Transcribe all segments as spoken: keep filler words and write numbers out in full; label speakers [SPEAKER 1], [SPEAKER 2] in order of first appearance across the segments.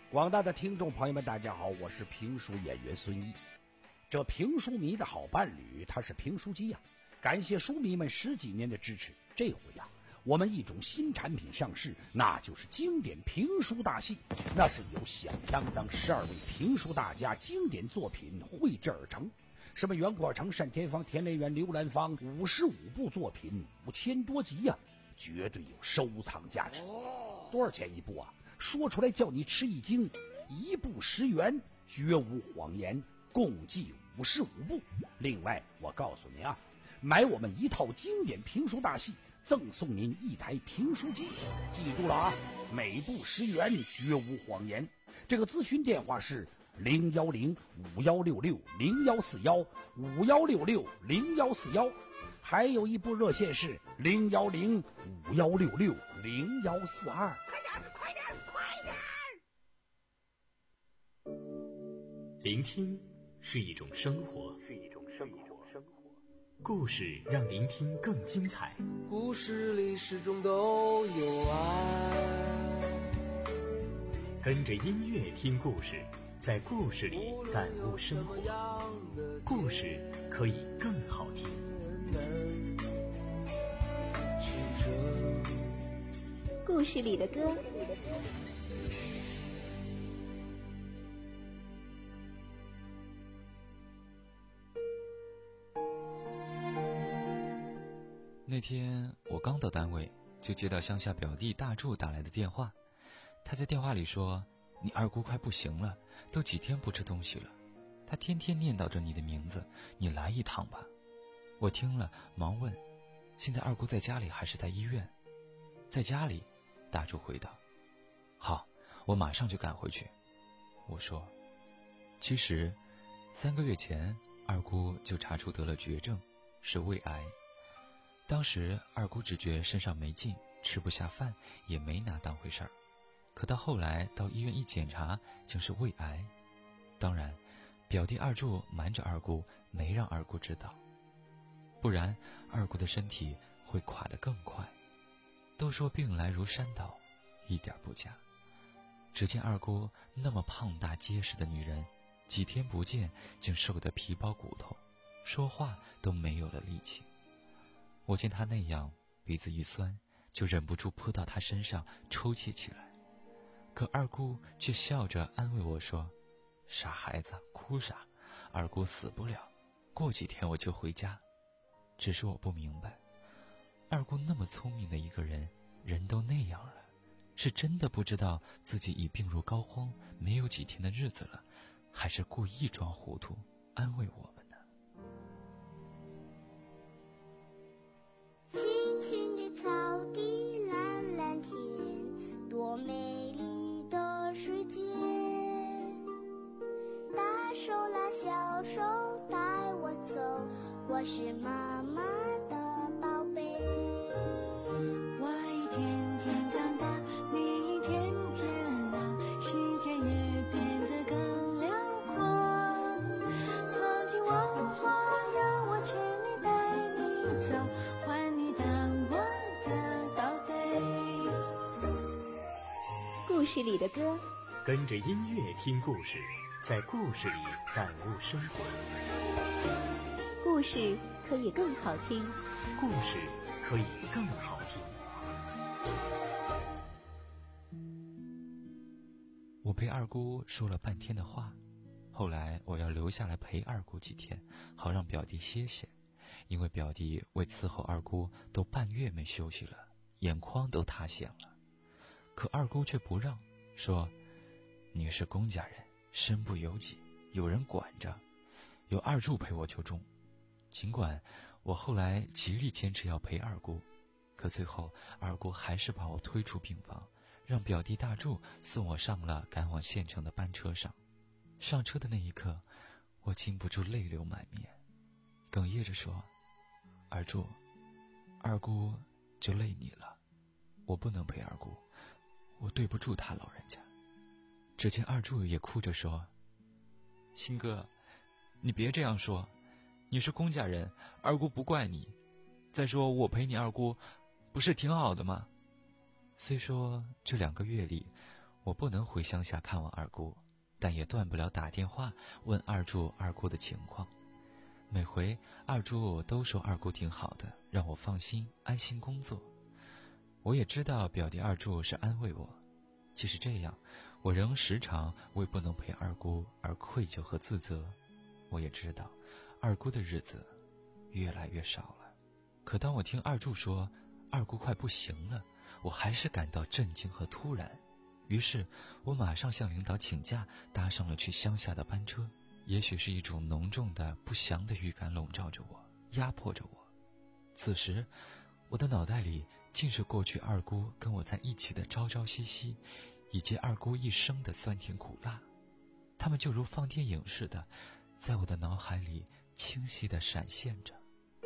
[SPEAKER 1] 广大的听众朋友们，大家好，我是评书演员孙一。这评书迷的好伴侣，他是评书机呀、啊。感谢书迷们十几年的支持，这回呀、啊，我们一种新产品上市，那就是经典评书大戏。那是由响当当十二位评书大家经典作品绘制而成，什么袁国成、单田芳、田连元、刘兰芳，五十五部作品，五千多集呀、啊，绝对有收藏价值。多少钱一部啊？说出来叫你吃一惊，一部十元，绝无谎言，共计五十五部。另外我告诉您啊，买我们一套经典评书大戏，赠送您一台评书机。记住了啊，每部十元，绝无谎言。这个咨询电话是零幺零五幺六六零幺四幺五幺六六零幺四幺，还有一部热线是零幺零五幺六六零幺四二。
[SPEAKER 2] 聆听是一种生活，是一种生活。故事让聆听更精彩。
[SPEAKER 3] 故事里始终都有爱。
[SPEAKER 2] 跟着音乐听故事，在故事里感悟生活。故事可以更好听。
[SPEAKER 4] 故事里的歌。
[SPEAKER 5] 那天我刚到单位，就接到乡下表弟大柱打来的电话。他在电话里说，你二姑快不行了，都几天不吃东西了，他天天念叨着你的名字，你来一趟吧。我听了忙问，现在二姑在家里还是在医院？在家里，大柱回答。好，我马上就赶回去。我说，其实三个月前二姑就查出得了绝症，是胃癌。当时二姑只觉身上没劲，吃不下饭，也没拿当回事儿。可到后来到医院一检查，竟是胃癌。当然表弟二柱瞒着二姑，没让二姑知道，不然二姑的身体会垮得更快。都说病来如山倒，一点不假。只见二姑那么胖大结实的女人，几天不见竟瘦得皮包骨头，说话都没有了力气。我见她那样，鼻子一酸，就忍不住扑到她身上抽泣起来。可二姑却笑着安慰我说，傻孩子，哭啥？二姑死不了，过几天我就回家。只是我不明白，二姑那么聪明的一个人，人都那样了，是真的不知道自己已病入膏肓，没有几天的日子了，还是故意装糊涂安慰我们呢？
[SPEAKER 6] 草地蓝蓝天，多美丽的世界。大手拉小手带我走，我是妈妈的宝贝。
[SPEAKER 7] 我一天天长大，你一天天老，世界也变得更辽阔。曾经我话让我牵你带你走，还你当
[SPEAKER 4] 故事里的歌，
[SPEAKER 2] 跟着音乐听故事，在故事里感悟生活。
[SPEAKER 4] 故事可以更好听，
[SPEAKER 2] 故事可以更好听。
[SPEAKER 5] 我陪二姑说了半天的话，后来我要留下来陪二姑几天，好让表弟歇歇，因为表弟为伺候二姑都半月没休息了，眼眶都塌陷了。可二姑却不让，说你是公家人，身不由己，有人管着，有二柱陪我就中。尽管我后来极力坚持要陪二姑，可最后二姑还是把我推出病房，让表弟大柱送我上了赶往县城的班车上。上车的那一刻，我禁不住泪流满面，哽咽着说，二柱，二姑就累你了，我不能陪二姑，我对不住他老人家。只见二柱也哭着说，鑫哥，你别这样说，你是公家人，二姑不怪你，再说我陪你二姑不是挺好的吗？虽说这两个月里我不能回乡下看望二姑，但也断不了打电话问二柱二姑的情况。每回二柱都说二姑挺好的，让我放心安心工作。我也知道表弟二柱是安慰我，即使这样，我仍时常为不能陪二姑而愧疚和自责。我也知道二姑的日子越来越少了，可当我听二柱说二姑快不行了，我还是感到震惊和突然。于是我马上向领导请假，搭上了去乡下的班车。也许是一种浓重的不祥的预感笼罩着我，压迫着我。此时我的脑袋里尽是过去二姑跟我在一起的朝朝夕夕，以及二姑一生的酸甜苦辣，它们就如放电影似的，在我的脑海里清晰地闪现着。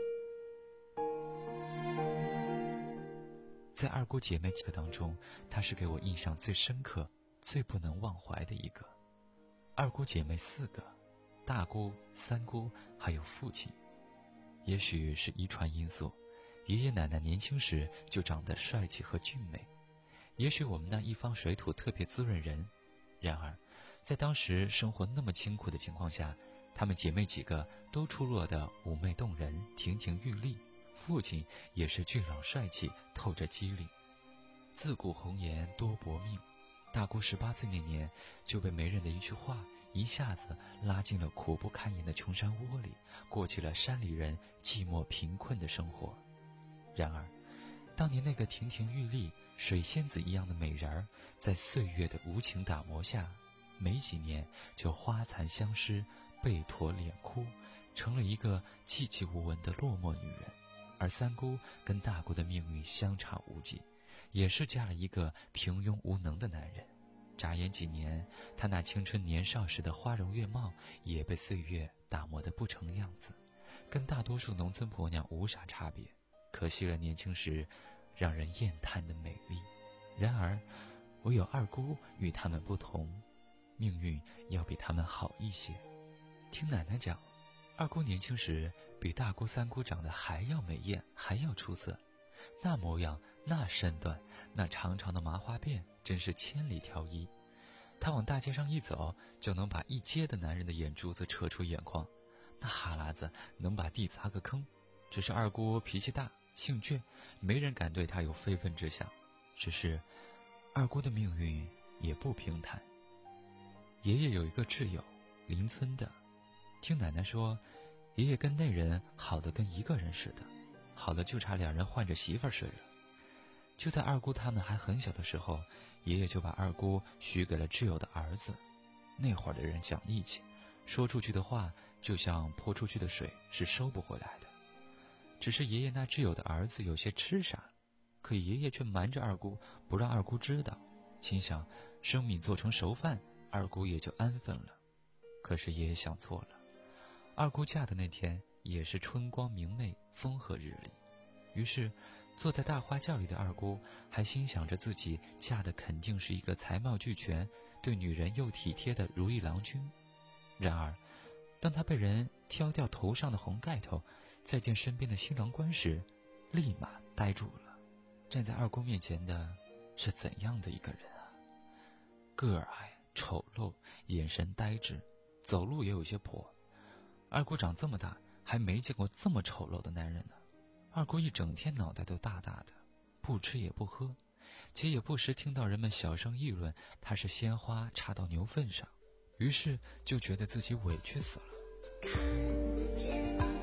[SPEAKER 5] 在二姑姐妹几个当中，她是给我印象最深刻、最不能忘怀的一个。二姑姐妹四个，大姑、三姑还有父亲。也许是遗传因素，爷爷奶奶年轻时就长得帅气和俊美，也许我们那一方水土特别滋润人。然而在当时生活那么清苦的情况下，她们姐妹几个都出落得妩媚动人，亭亭玉立，父亲也是俊朗帅气，透着机灵。自古红颜多薄命，大姑十八岁那年就被媒人的一句话一下子拉进了苦不堪言的穷山窝里，过起了山里人寂寞贫困的生活。然而当年那个亭亭玉立水仙子一样的美人儿，在岁月的无情打磨下，没几年就花残相失，背驼脸枯，成了一个寂寂无闻的落寞女人。而三姑跟大姑的命运相差无几，也是嫁了一个平庸无能的男人。眨眼几年，她那青春年少时的花容月貌也被岁月打磨得不成样子，跟大多数农村婆娘无啥差别，可惜了年轻时让人艳叹的美丽。然而唯有二姑与他们不同，命运要比他们好一些。听奶奶讲，二姑年轻时比大姑三姑长得还要美艳，还要出色，那模样，那身段，那长长的麻花辫，真是千里挑一。她往大街上一走，就能把一街的男人的眼珠子扯出眼眶，那哈喇子能把地砸个坑。只是二姑脾气大，性倔，没人敢对她有非分之想。只是二姑的命运也不平坦。爷爷有一个挚友，邻村的，听奶奶说，爷爷跟那人好的跟一个人似的，好的就差两人换着媳妇儿睡了。就在二姑他们还很小的时候，爷爷就把二姑许给了挚友的儿子。那会儿的人讲义气，说出去的话就像泼出去的水，是收不回来的。只是爷爷那挚友的儿子有些痴傻，可爷爷却瞒着二姑，不让二姑知道，心想生米做成熟饭，二姑也就安分了。可是爷爷想错了，二姑嫁的那天也是春光明媚，风和日丽。于是坐在大花轿里的二姑还心想着自己嫁的肯定是一个才貌俱全，对女人又体贴的如意郎君。然而当她被人挑掉头上的红盖头，再见身边的新郎官时，立马呆住了。站在二姑面前的是怎样的一个人啊？个儿矮，丑陋，眼神呆滞，走路也有些跛。二姑长这么大还没见过这么丑陋的男人呢。二姑一整天脑袋都大大的，不吃也不喝，且也不时听到人们小声议论她是鲜花插到牛粪上，于是就觉得自己委屈死了。
[SPEAKER 6] 看见的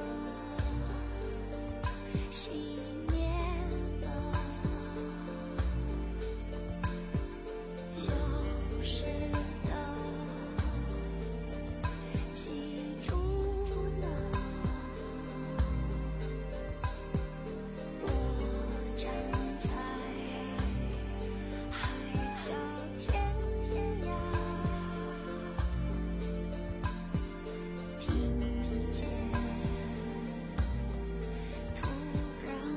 [SPEAKER 6] 熄灭了，消失的记住了，我站在海角天涯，听见突然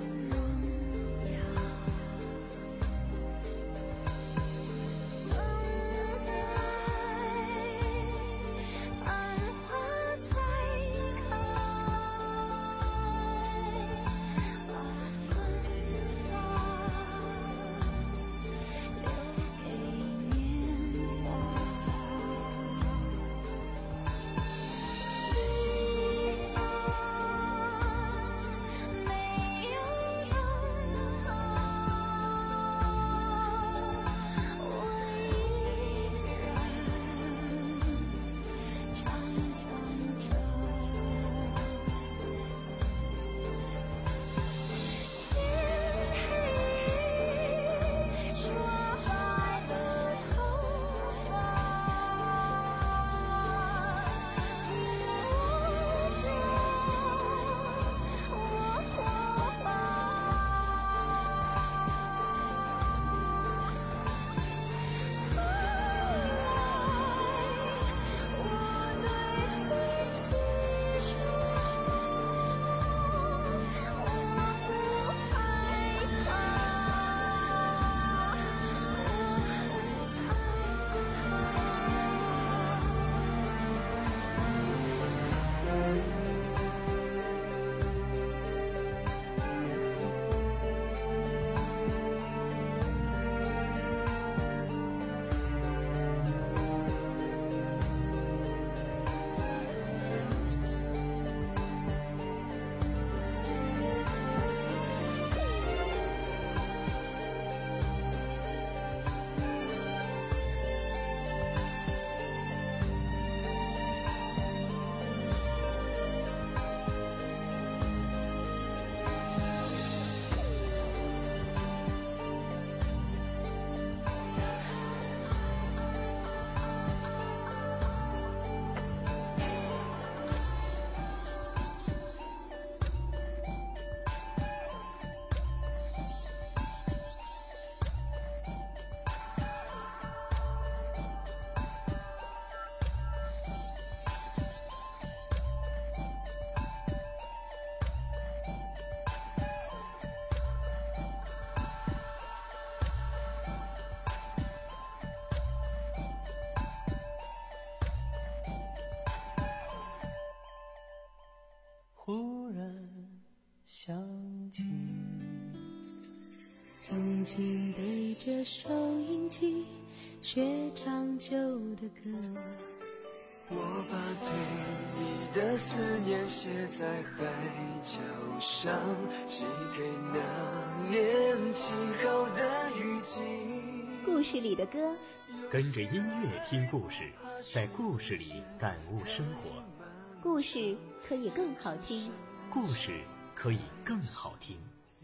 [SPEAKER 7] 心对着收音机学唱旧的歌。
[SPEAKER 3] 我把对你的思念写在海角上，寄给那年晴好的雨季。
[SPEAKER 4] 故事里的歌，
[SPEAKER 2] 跟着音乐听故事，在故事里感悟生活。
[SPEAKER 4] 故事可以更好听，
[SPEAKER 2] 故事可以更好听。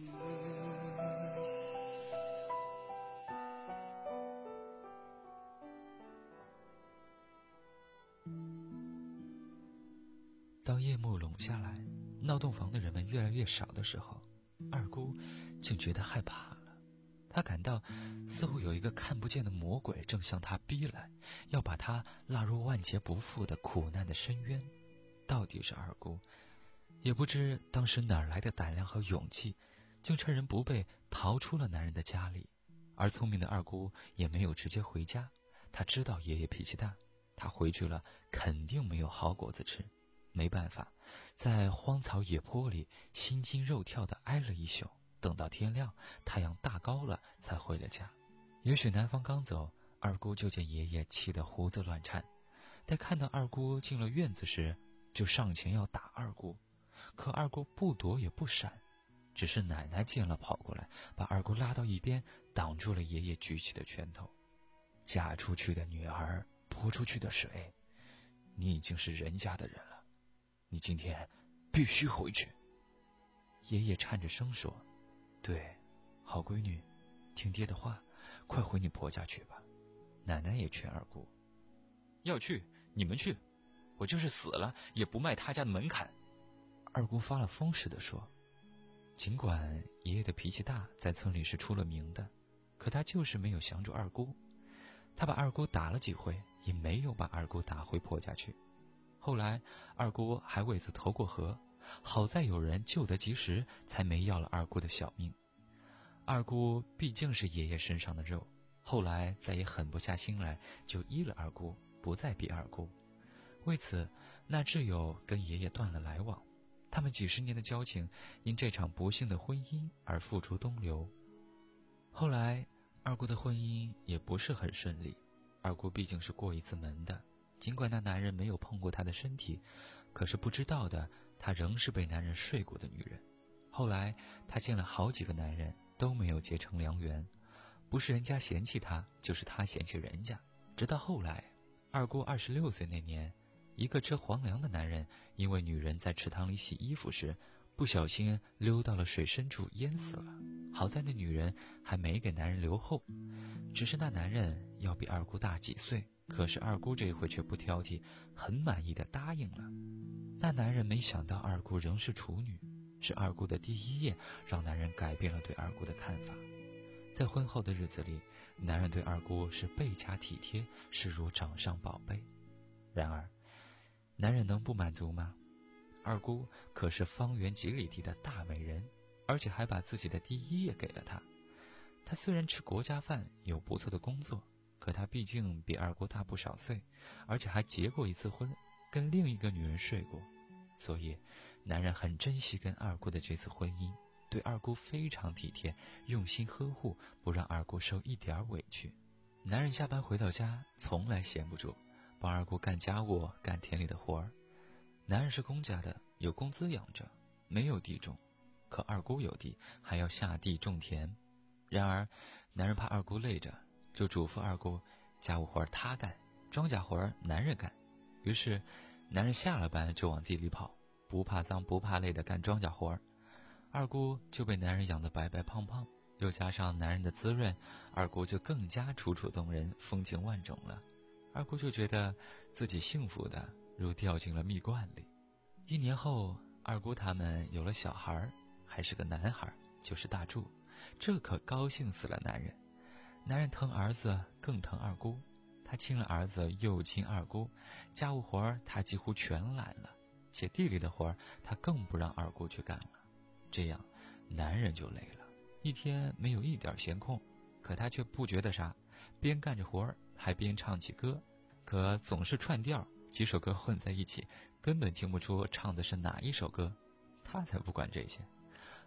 [SPEAKER 5] 当夜幕拢下来，闹洞房的人们越来越少的时候，二姑竟觉得害怕了。她感到似乎有一个看不见的魔鬼正向她逼来，要把她拉入万劫不复的苦难的深渊。到底是二姑，也不知当时哪儿来的胆量和勇气，竟趁人不备逃出了男人的家里。而聪明的二姑也没有直接回家，她知道爷爷脾气大，她回去了肯定没有好果子吃。没办法，在荒草野坡里心惊肉跳地挨了一宿，等到天亮，太阳大高了，才回了家。也许南方刚走，二姑就见爷爷气得胡子乱颤，待看到二姑进了院子时，就上前要打二姑，可二姑不躲也不闪，只是奶奶见了跑过来，把二姑拉到一边，挡住了爷爷举起的拳头。嫁出去的女儿泼出去的水，你已经是人家的人了，你今天必须回去。爷爷颤着声说，对，好闺女，听爹的话，快回你婆家去吧。奶奶也劝二姑，要去你们去，我就是死了也不迈他家的门槛。二姑发了疯似的说，尽管爷爷的脾气大，在村里是出了名的，可他就是没有降住二姑。他把二姑打了几回，也没有把二姑打回婆家去。后来二姑还为此投过河，好在有人救得及时，才没要了二姑的小命。二姑毕竟是爷爷身上的肉，后来再也狠不下心来，就依了二姑，不再逼二姑。为此那挚友跟爷爷断了来往，他们几十年的交情因这场不幸的婚姻而付诸东流。后来二姑的婚姻也不是很顺利，二姑毕竟是过一次门的，尽管那男人没有碰过她的身体，可是不知道的，她仍是被男人睡过的女人。后来她见了好几个男人，都没有结成良缘，不是人家嫌弃她，就是她嫌弃人家。直到后来二姑二十六岁那年，一个吃皇粮的男人因为女人在池塘里洗衣服时不小心溜到了水深处淹死了，好在那女人还没给男人留后，只是那男人要比二姑大几岁，可是二姑这回却不挑剔，很满意的答应了。那男人没想到二姑仍是处女，是二姑的第一夜让男人改变了对二姑的看法。在婚后的日子里，男人对二姑是倍加体贴，视如掌上宝贝。然而男人能不满足吗？二姑可是方圆几里地的大美人，而且还把自己的第一夜给了她。她虽然吃国家饭，有不错的工作，可她毕竟比二姑大不少岁，而且还结过一次婚，跟另一个女人睡过，所以男人很珍惜跟二姑的这次婚姻，对二姑非常体贴，用心呵护，不让二姑受一点委屈。男人下班回到家从来闲不住，帮二姑干家务，干田里的活儿。男人是公家的，有工资养着，没有地种，可二姑有地，还要下地种田。然而男人怕二姑累着，就嘱咐二姑，家务活他干，庄稼活男人干。于是男人下了班就往地里跑，不怕脏不怕累的干庄稼活。二姑就被男人养得白白胖胖，又加上男人的滋润，二姑就更加楚楚动人，风情万种了。二姑就觉得自己幸福的如掉进了蜜罐里。一年后，二姑他们有了小孩，还是个男孩，就是大柱，这可高兴死了男人。男人疼儿子更疼二姑，他亲了儿子又亲二姑，家务活他几乎全揽了，且地里的活他更不让二姑去干了。这样男人就累了，一天没有一点闲空，可他却不觉得啥，边干着活还边唱起歌，可总是串调，几首歌混在一起，根本听不出唱的是哪一首歌。他才不管这些。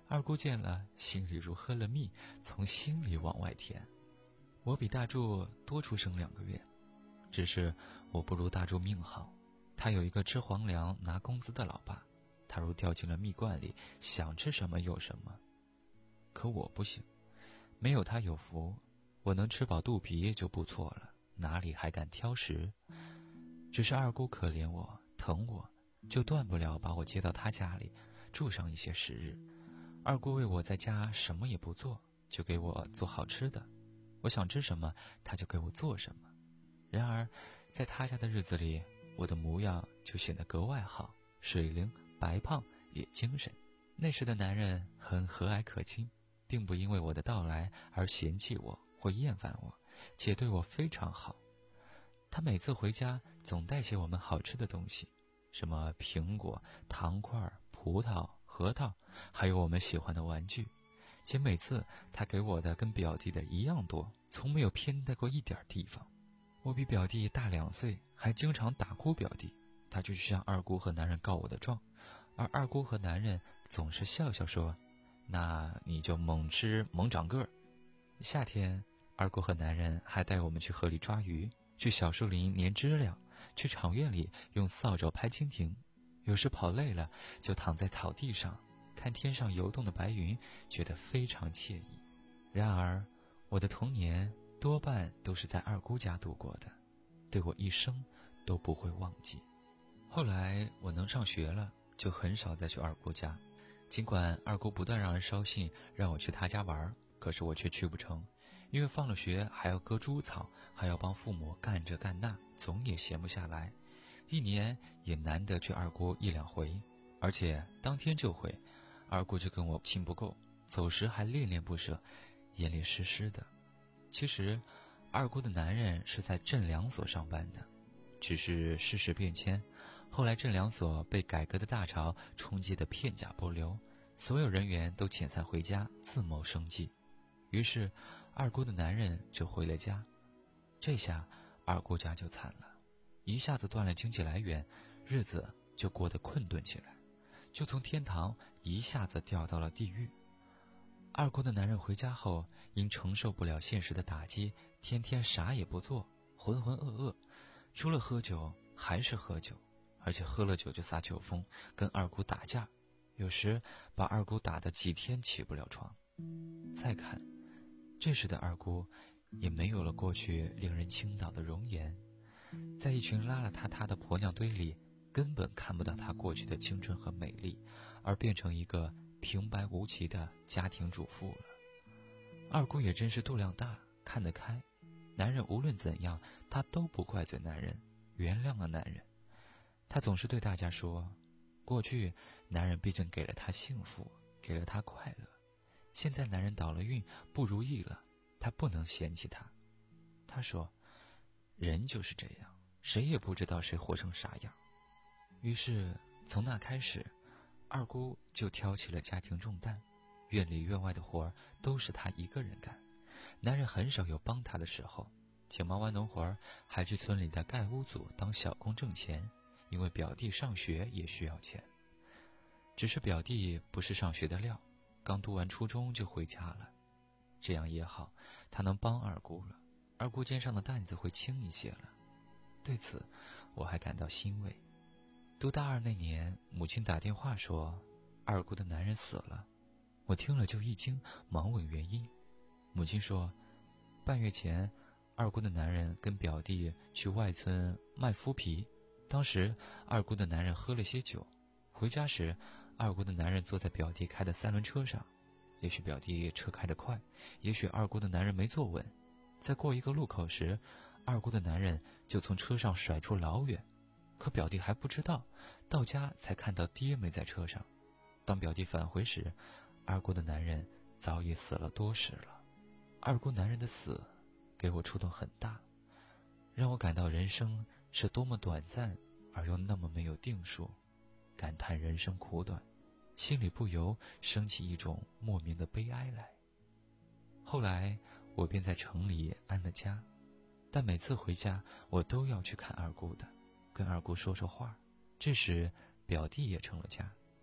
[SPEAKER 5] 二姑见了，心里如喝了蜜，从心里往外甜。我比大柱多出生两个月，只是我不如大柱命好，他有一个吃皇粮拿工资的老爸，他如掉进了蜜罐里，想吃什么有什么。可我不行，没有他有福，我能吃饱肚皮就不错了，哪里还敢挑食？只是二姑可怜我，疼我，就断不了把我接到她家里住上一些时日。二姑为我在家什么也不做，就给我做好吃的，我想吃什么她就给我做什么。然而在她家的日子里，我的模样就显得格外好，水灵白胖也精神。那时的男人很和蔼可亲，并不因为我的到来而嫌弃我或厌烦我，且对我非常好。他每次回家总带些我们好吃的东西，什么苹果、糖块、葡萄、核桃，还有我们喜欢的玩具，且每次他给我的跟表弟的一样多，从没有偏待过一点地方。我比表弟大两岁，还经常打哭表弟，他就去向二姑和男人告我的状，而二姑和男人总是笑笑说，那你就猛吃猛长个儿。夏天，二姑和男人还带我们去河里抓鱼，去小树林粘知了，去场院里用扫帚拍蜻蜓。有时跑累了，就躺在草地上看天上游动的白云，觉得非常惬意。然而我的童年多半都是在二姑家度过的，对我一生都不会忘记。后来我能上学了，就很少再去二姑家，尽管二姑不断让人捎信让我去她家玩，可是我却去不成，因为放了学还要割猪草，还要帮父母干这干那，总也闲不下来，一年也难得去二姑一两回，而且当天就回。二姑就跟我亲不够，走时还恋恋不舍，眼里湿湿的。其实二姑的男人是在镇粮所上班的，只是世事变迁，后来镇粮所被改革的大潮冲击得片甲不留，所有人员都遣散回家自谋生计。于是二姑的男人就回了家。这下二姑家就惨了，一下子断了经济来源，日子就过得困顿起来，就从天堂一下子掉到了地狱。二姑的男人回家后，因承受不了现实的打击，天天啥也不做，浑浑噩噩，除了喝酒还是喝酒，而且喝了酒就撒酒疯，跟二姑打架，有时把二姑打得几天起不了床。再看这时的二姑也没有了过去令人倾倒的容颜，在一群邋邋遢遢的婆娘堆里，根本看不到她过去的青春和美丽，而变成一个平白无奇的家庭主妇了。二姑也真是度量大，看得开，男人无论怎样，她都不怪罪男人，原谅了男人。她总是对大家说，过去男人毕竟给了她幸福，给了她快乐，现在男人倒了运，不如意了，她不能嫌弃他。她说，人就是这样，谁也不知道谁活成啥样。于是从那开始，二姑就挑起了家庭重担，院里院外的活儿都是她一个人干，男人很少有帮她的时候，且忙完农活儿还去村里的盖屋组当小工挣钱，因为表弟上学也需要钱。只是表弟不是上学的料，刚读完初中就回家了，这样也好，他能帮二姑了，二姑肩上的担子会轻一些了。对此我还感到欣慰。读大二那年，母亲打电话说二姑的男人死了，我听了就一惊，忙问原因。母亲说，半月前二姑的男人跟表弟去外村卖麸皮，当时二姑的男人喝了些酒，回家时二姑的男人坐在表弟开的三轮车上，也许表弟车开得快，也许二姑的男人没坐稳，在过一个路口时，二姑的男人就从车上甩出老远，可表弟还不知道，到家才看到爹没在车上。当表弟返回时，二姑的男人早已死了多时了。二姑男人的死给我触动很大，让我感到人生是多么短暂而又那么没有定数，感叹人生苦短，心里不由升起一种莫名的悲哀来。后来我便在城里安了家，但每次回家我都要去看二姑的，跟二姑说说话。这时表弟也成了家，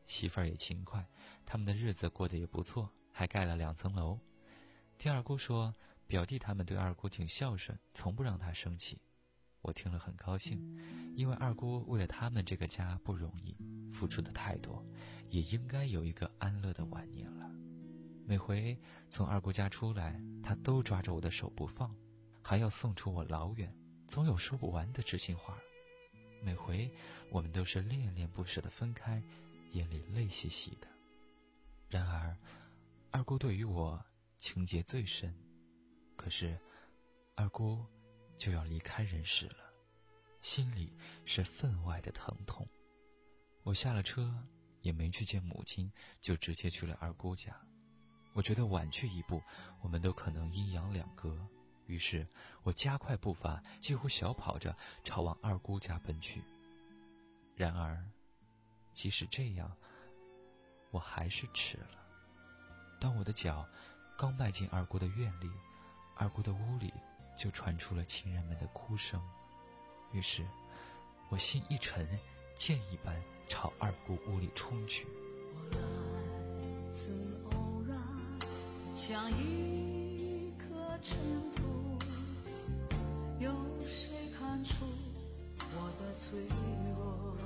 [SPEAKER 5] 媳妇儿也勤快，他们的日子过得也不错，还盖了两层楼。听二姑说，表弟他们对二姑挺孝顺，从不让她生气。我听了很高兴，因为二姑为了他们这个家不容易，付出的太多，也应该有一个安乐的晚年了。每回从二姑家出来，她都抓着我的手不放，还要送出我老远，总有说不完的知心话。每回我们都是恋恋不舍地分开，眼里泪淅淅的。然而二姑对于我情结最深，可是二姑就要离开人世了，心里是分外的疼痛。我下了车也没去见母亲，就直接去了二姑家。我觉得晚去一步，我们都可能阴阳两隔，于是我加快步伐，几乎小跑着朝往二姑家奔去。然而即使这样，我还是迟了。当我的脚刚迈进二姑的院里，二姑的屋里就传出了亲人们的哭声。于是我心一沉，箭一般朝二姑屋里冲去。
[SPEAKER 7] 我来自偶然，像一颗尘土，有谁看出我的脆弱？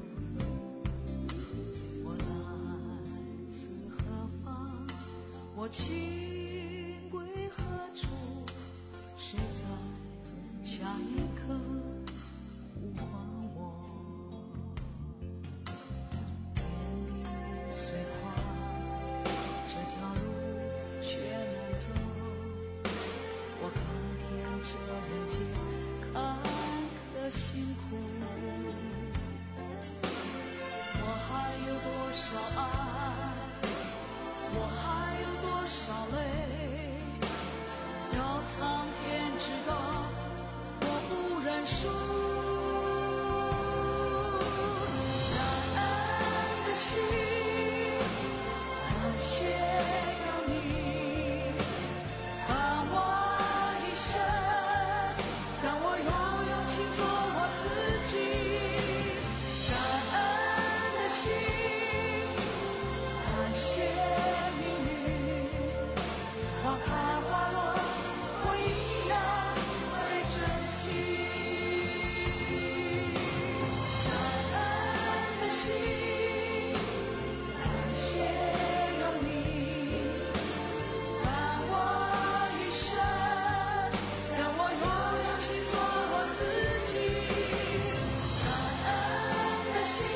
[SPEAKER 7] 我来自何方？我情归何处？谁在下一刻呼唤我？天地虽宽，这条路却难走。我看遍这人间坎坷辛苦，我还有多少爱，我还有多少泪，要苍天知道，我不认输。感恩的心，感谢有你伴我一生，让我有勇气做我自己。感恩的心，感谢命运，花开花落，我一样会珍惜。感恩的心，感谢有你伴我一生，让我有勇气做我自己。感恩的心，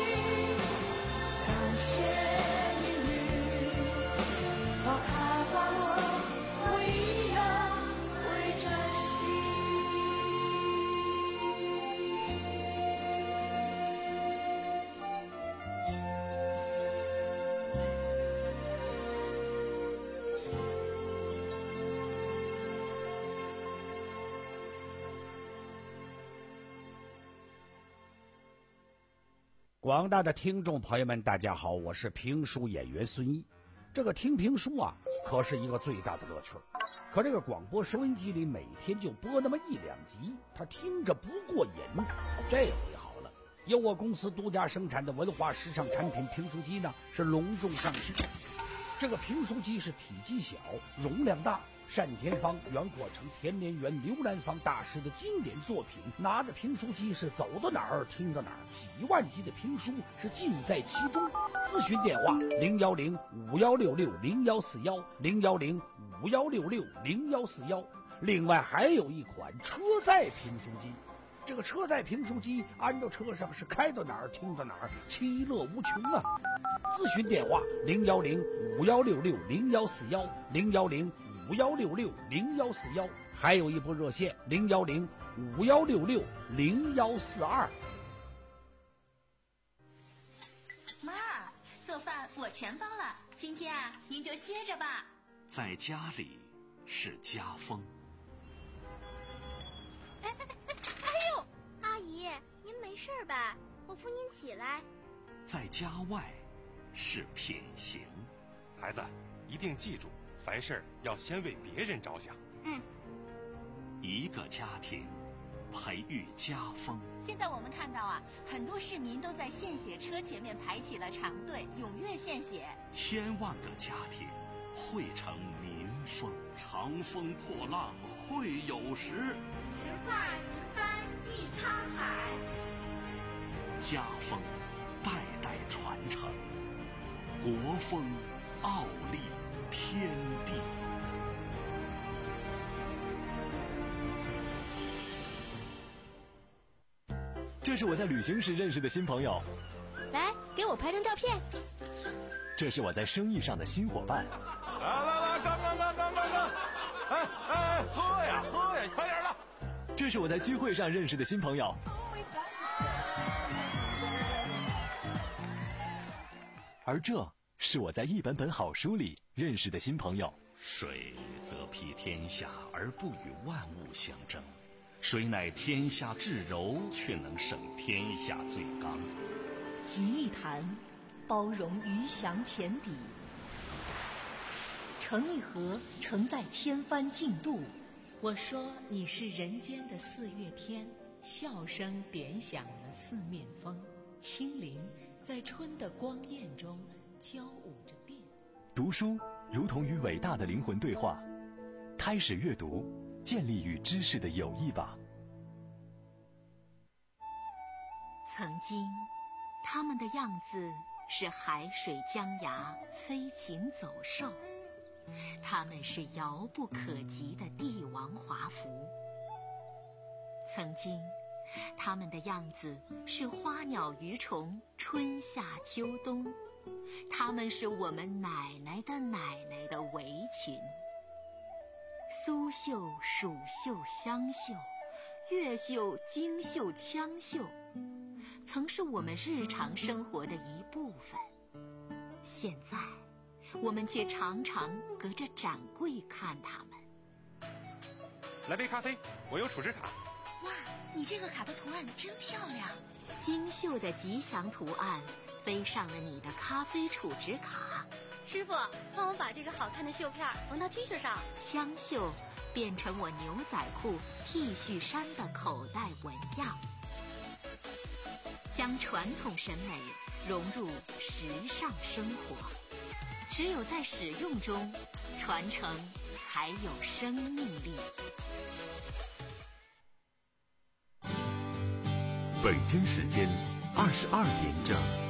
[SPEAKER 7] 感谢命运，花开花落，我一样会珍惜。
[SPEAKER 1] 广大的听众朋友们，大家好，我是评书演员孙一。这个听评书啊，可是一个最大的乐趣。可这个广播收音机里每天就播那么一两集，他听着不过瘾。这回好了，由我公司独家生产的文化时尚产品评书机呢，是隆重上市。这个评书机是体积小，容量大，单田芳、袁国成、田连元、刘兰芳大师的经典作品，拿着评书机是走到哪儿听到哪儿，几万集的评书是尽在其中。咨询电话零幺零五幺六六零幺四幺零幺零五幺六六零幺四幺。另外还有一款车载评书机，这个车载评书机安到车上是开到哪儿听到哪儿，其乐无穷啊！咨询电话零幺零五幺六六零幺四幺零幺零五幺六六零幺四幺，还有一部热线零幺零五幺六六零幺四二。
[SPEAKER 8] 妈，做饭我全包了，今天啊，您就歇着吧。
[SPEAKER 9] 在家里是家风。
[SPEAKER 6] 哎哎哎哎呦，阿姨，您没事吧？我扶您起来。
[SPEAKER 9] 在家外是品行。
[SPEAKER 10] 孩子，一定记住，凡事要先为别人着想。
[SPEAKER 8] 嗯。
[SPEAKER 9] 一个家庭培育家风。
[SPEAKER 8] 现在我们看到啊，很多市民都在献血车前面排起了长队，踊跃献血。
[SPEAKER 9] 千万个家庭汇成民风，长风破浪会有时，
[SPEAKER 6] 直挂云帆济沧海。
[SPEAKER 9] 家风代代传承，国风傲立天地。
[SPEAKER 11] 这是我在旅行时认识的新朋友，
[SPEAKER 4] 来给我拍张照片。
[SPEAKER 11] 这是我在生意上的新伙伴。
[SPEAKER 10] 来来来，干干干干干干！哎哎，喝呀喝呀，快点的！
[SPEAKER 11] 这是我在聚会上认识的新朋友。而这是我在一本本好书里认识的新朋友。
[SPEAKER 9] 水则披天下而不与万物相争，水乃天下至柔，却能胜天下最刚。
[SPEAKER 12] 集一坛，包容鱼翔浅底；盛一盒，承载千帆竞渡。我说你是人间的四月天，笑声点响了四面风，轻灵在春的光艳中交舞着变。
[SPEAKER 11] 读书如同与伟大的灵魂对话，开始阅读，建立与知识的友谊吧。
[SPEAKER 13] 曾经，他们的样子是海水江崖，飞禽走兽；他们是遥不可及的帝王华服。曾经，他们的样子是花鸟鱼虫，春夏秋冬；他们是我们奶奶的奶奶的围裙。苏绣、蜀绣、湘绣，越绣、京绣、羌绣，曾是我们日常生活的一部分。现在，我们却常常隔着展柜看它们。
[SPEAKER 10] 来杯咖啡，我有储值卡。
[SPEAKER 8] 哇，你这个卡的图案真漂亮！
[SPEAKER 13] 精绣的吉祥图案飞上了你的咖啡储值卡。
[SPEAKER 4] 师傅，帮我把这个好看的绣片缝到 T 恤上。
[SPEAKER 13] 枪绣变成我牛仔裤、T 恤衫的口袋纹样，将传统审美融入时尚生活。只有在使用中，传承才有生命力。
[SPEAKER 2] 北京时间二十二点整。